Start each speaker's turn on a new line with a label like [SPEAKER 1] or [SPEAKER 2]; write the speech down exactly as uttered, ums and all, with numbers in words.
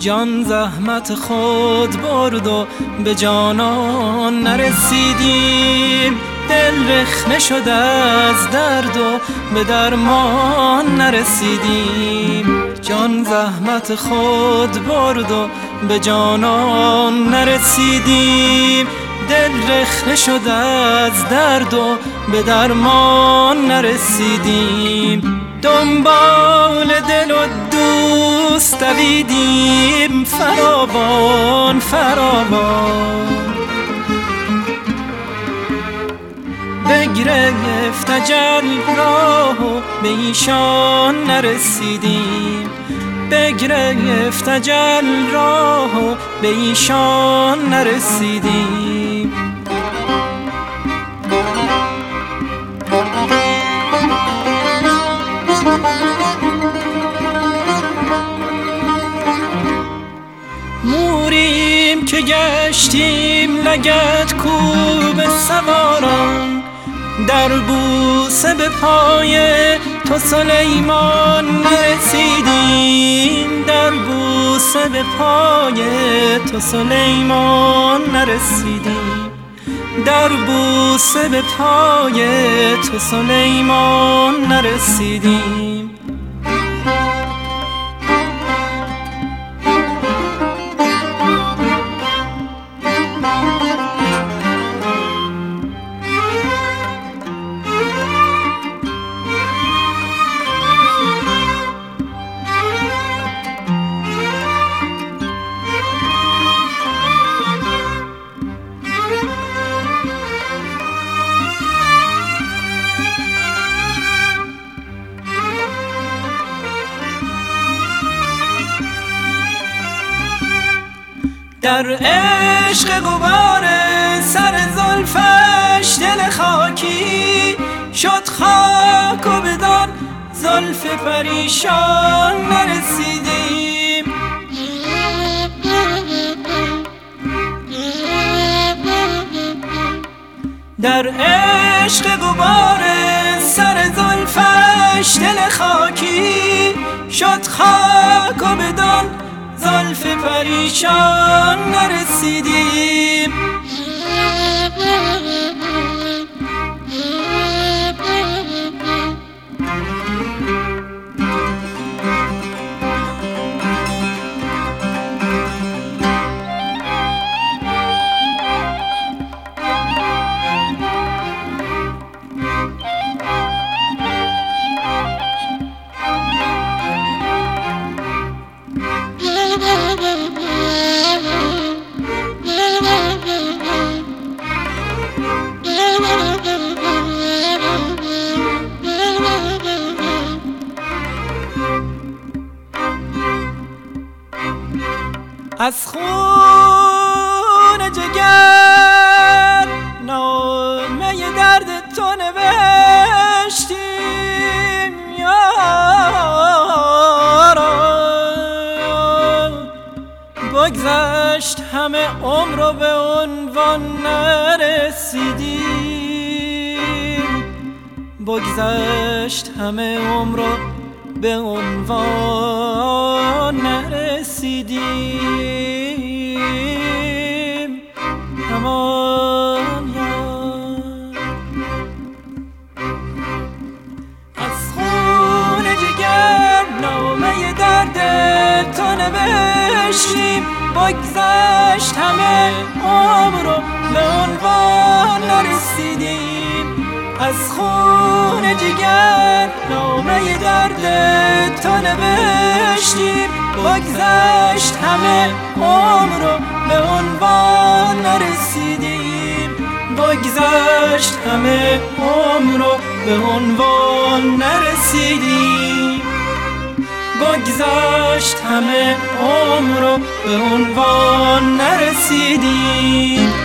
[SPEAKER 1] جان زحمت خود برد و به جانان نرسیدیم. دل رخنه شد از درد و به درمان نرسیدیم. جان زحمت خود برد و به جانان نرسیدیم. دل رخنه شد از درد و به درمان نرسیدیم. دنبال دل و دوست دویدیم فراوان فراوان. بگرفت اجل راه و به ایشان نرسیدیم. بگرفت اجل راه و به ایشان نرسیدیم. موریم که گشتیم لگدکوب سواران. در بوسه به پای تو سلیمان نرسیدیم. در بوسه به پای تو سلیمان نرسیدیم. در بوسه به پای تو سلیمان نرسیدیم. در عشق غبار سر زلفش دل خاکی شد خاک و بدان زلف پریشان نرسیدیم. در عشق غبار سر زلفش دل خاکی شد خاک و بدان زلف پریشان نرسیدیم. از خون جگر نامه درد تو نوشتیم یاران. بگذشت همه عمر و به عنوان نرسیدیم. بگذشت همه عمر و به عنوان نرسیدیم. همان یاد از خون جگر نامه درد تو نوشتیم. بگذشت همه عمر و به عنوان نرسیدیم. از خون جگر نامه درد تو نوشتیم. بگذشت همه عمر و به عنوان نرسیدیم. بگذشت همه عمر و به عنوان نرسیدیم. بگذشت همه عمر و به عنوان نرسیدیم.